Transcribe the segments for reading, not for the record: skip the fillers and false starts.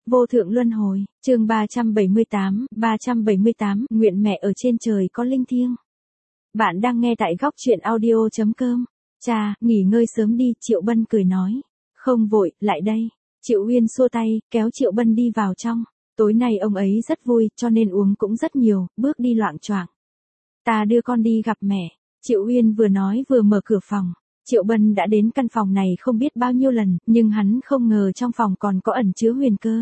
Vô thượng luân hồi, chương 378, nguyện mẹ ở trên trời có linh thiêng. Bạn đang nghe tại góc truyện audio.com. Cha, nghỉ ngơi sớm đi, Triệu Bân cười nói. Không vội, lại đây. Triệu Uyên xua tay, kéo Triệu Bân đi vào trong. Tối nay ông ấy rất vui, cho nên uống cũng rất nhiều, bước đi loạng choạng. Ta đưa con đi gặp mẹ. Triệu Uyên vừa nói vừa mở cửa phòng. Triệu Bân đã đến căn phòng này không biết bao nhiêu lần, nhưng hắn không ngờ trong phòng còn có ẩn chứa huyền cơ.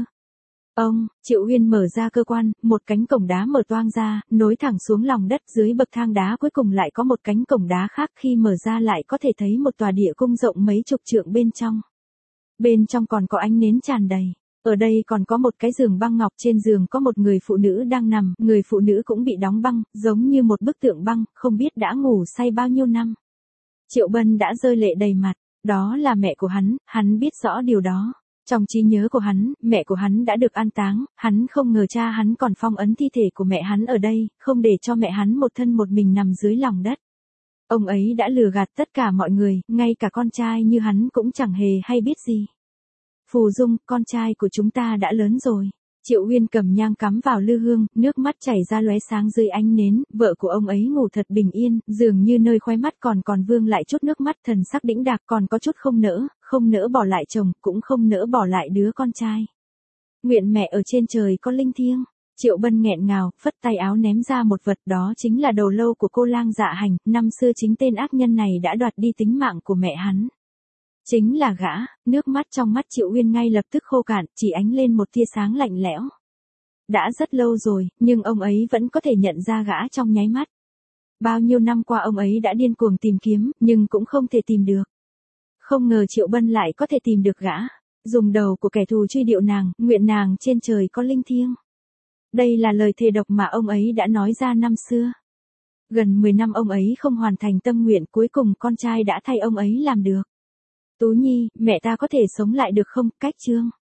Triệu Uyên mở ra cơ quan, một cánh cổng đá mở toang ra, nối thẳng xuống lòng đất, dưới bậc thang đá cuối cùng lại có một cánh cổng đá khác, khi mở ra lại có thể thấy một tòa địa cung rộng mấy chục trượng bên trong. Bên trong còn có ánh nến tràn đầy. Ở đây còn có một cái giường băng ngọc, trên giường có một người phụ nữ đang nằm, người phụ nữ cũng bị đóng băng, giống như một bức tượng băng, không biết đã ngủ say bao nhiêu năm. Triệu Bân đã rơi lệ đầy mặt, đó là mẹ của hắn biết rõ điều đó. Trong trí nhớ của hắn, mẹ của hắn đã được an táng, hắn không ngờ cha hắn còn phong ấn thi thể của mẹ hắn ở đây, không để cho mẹ hắn một thân một mình nằm dưới lòng đất. Ông ấy đã lừa gạt tất cả mọi người, ngay cả con trai như hắn cũng chẳng hề hay biết gì. Phù Dung, con trai của chúng ta đã lớn rồi. Triệu Uyên cầm nhang cắm vào lư hương, nước mắt chảy ra lóe sáng dưới ánh nến, vợ của ông ấy ngủ thật bình yên, dường như nơi khóe mắt còn vương lại chút nước mắt, thần sắc đĩnh đạc, còn có chút không nỡ bỏ lại chồng, cũng không nỡ bỏ lại đứa con trai. Nguyện mẹ ở trên trời có linh thiêng. Triệu Bân nghẹn ngào, phất tay áo ném ra một vật, đó chính là đầu lâu của cô lang Dạ Hành, năm xưa chính tên ác nhân này đã đoạt đi tính mạng của mẹ hắn. Chính là gã. Nước mắt trong mắt Triệu Uyên ngay lập tức khô cạn, chỉ ánh lên một tia sáng lạnh lẽo. Đã rất lâu rồi, nhưng ông ấy vẫn có thể nhận ra gã trong nháy mắt. Bao nhiêu năm qua ông ấy đã điên cuồng tìm kiếm, nhưng cũng không thể tìm được. Không ngờ Triệu Bân lại có thể tìm được gã. Dùng đầu của kẻ thù truy điệu nàng, nguyện nàng trên trời có linh thiêng. Đây là lời thề độc mà ông ấy đã nói ra năm xưa. Gần 10 năm ông ấy không hoàn thành tâm nguyện, cuối cùng con trai đã thay ông ấy làm được. Tú Nhi, mẹ ta có thể sống lại được không? Cách chương.